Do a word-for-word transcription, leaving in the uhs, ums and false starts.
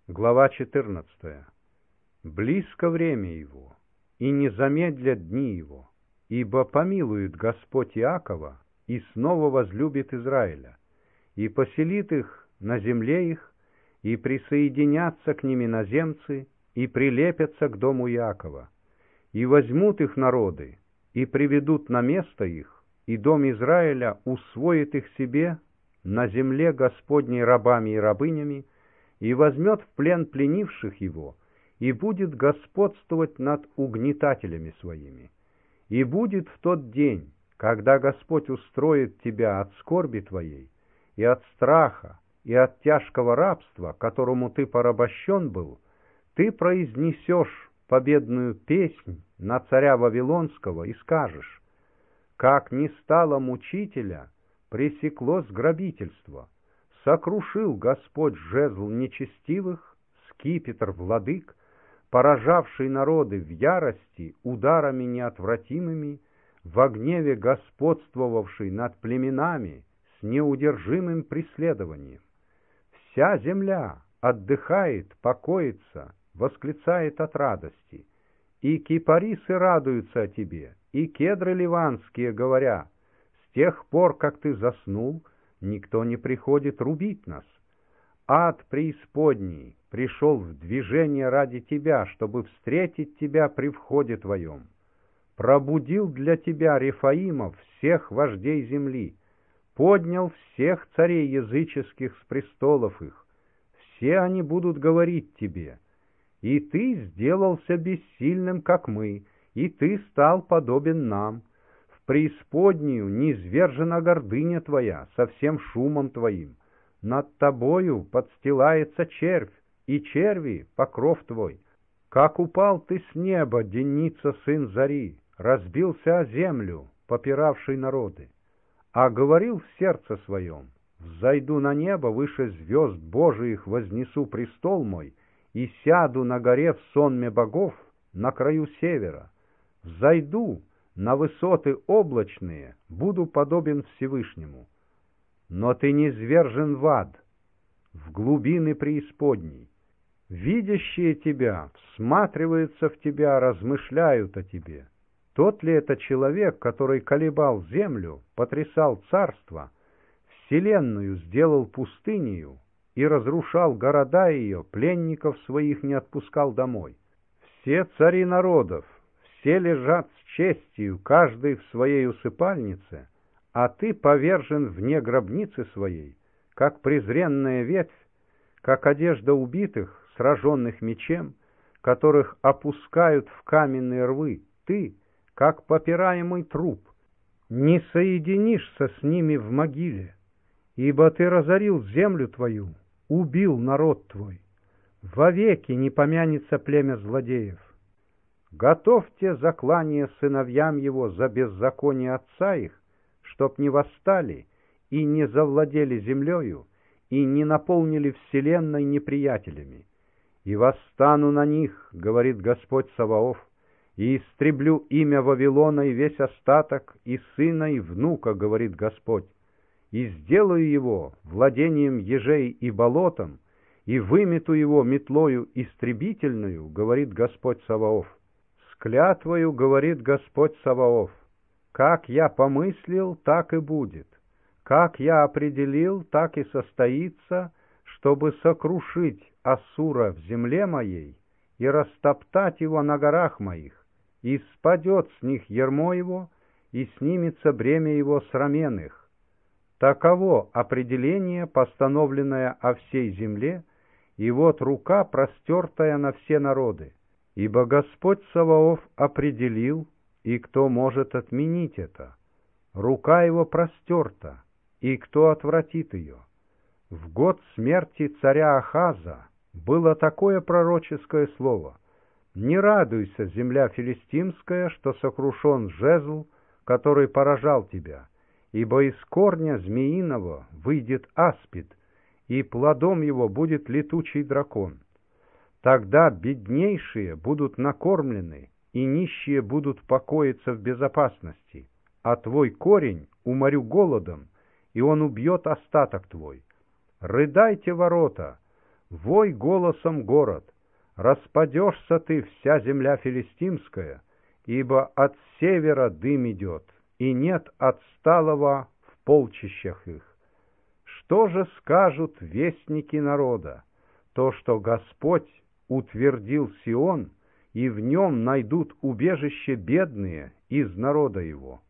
Глава четырнадцатая. Близко время его, и не замедлят дни его, ибо помилует Господь Иакова, и снова возлюбит Израиля, и поселит их на земле их, и присоединятся к ним иноземцы, и прилепятся к дому Иакова, и возьмут их народы, и приведут на место их, и дом Израиля усвоит их себе на земле Господней рабами и рабынями, и возьмет в плен пленивших его, и будет господствовать над угнетателями своими. И будет в тот день, когда Господь устроит тебя от скорби твоей, и от страха, и от тяжкого рабства, которому ты порабощен был, ты произнесешь победную песнь на царя Вавилонского и скажешь: «Как не стало мучителя, пресеклось грабительство, сокрушил Господь жезл нечестивых, скипетр владык, поражавший народы в ярости ударами неотвратимыми, во гневе господствовавший над племенами с неудержимым преследованием. Вся земля отдыхает, покоится, восклицает от радости, и кипарисы радуются о тебе, и кедры ливанские, говоря: с тех пор, как ты заснул, никто не приходит рубить нас. Ад преисподний пришел в движение ради тебя, чтобы встретить тебя при входе твоем. Пробудил для тебя Рефаимов, всех вождей земли, поднял всех царей языческих с престолов их. Все они будут говорить тебе: и ты сделался бессильным, как мы, и ты стал подобен нам. В преисподнюю низвержена гордыня твоя со всем шумом твоим. Над тобою подстилается червь, и черви — покров твой. Как упал ты с неба, Деница, сын зари, разбился о землю, попиравший народы. А говорил в сердце своем: взойду на небо, выше звезд Божиих вознесу престол мой, и сяду на горе в сонме богов на краю севера. Взойду на высоты облачные, буду подобен Всевышнему. Но ты низвержен в ад, в глубины преисподней. Видящие тебя всматриваются в тебя, размышляют о тебе. Тот ли это человек, который колебал землю, потрясал царство, вселенную сделал пустынею и разрушал города ее, пленников своих не отпускал домой? Все цари народов, все лежат с честью, каждый в своей усыпальнице, а ты повержен вне гробницы своей, как презренная ветвь, как одежда убитых, сраженных мечем, которых опускают в каменные рвы. Ты, как попираемый труп, не соединишься с ними в могиле, ибо ты разорил землю твою, убил народ твой. Вовеки не помянется племя злодеев. Готовьте заклание сыновьям его за беззаконие отца их, чтоб не восстали и не завладели землею, и не наполнили вселенной неприятелями. И восстану на них, говорит Господь Саваоф, и истреблю имя Вавилона и весь остаток, и сына, и внука, говорит Господь, и сделаю его владением ежей и болотом, и вымету его метлою истребительную, говорит Господь Саваоф. С клятвою, говорит Господь Саваоф: как я помыслил, так и будет, как я определил, так и состоится, чтобы сокрушить Ассура в земле моей и растоптать его на горах моих, и спадет с них ярмо его, и снимется бремя его с рамен их. Таково определение, постановленное о всей земле, и вот рука, простертая на все народы. Ибо Господь Саваоф определил, и кто может отменить это? Рука его простерта, и кто отвратит ее? В год смерти царя Ахаза было такое пророческое слово: «Не радуйся, земля филистимская, что сокрушен жезл, который поражал тебя, ибо из корня змеиного выйдет аспид, и плодом его будет летучий дракон. Тогда беднейшие будут накормлены, и нищие будут покоиться в безопасности, а твой корень уморю голодом, и он убьет остаток твой. Рыдайте, ворота, Вой голосом город, распадешься ты, вся земля филистимская, ибо от севера дым идет, и нет отсталого в полчищах их. Что же скажут вестники народа? То, что Господь утвердил Сион, и в нем найдут убежище бедные из народа его.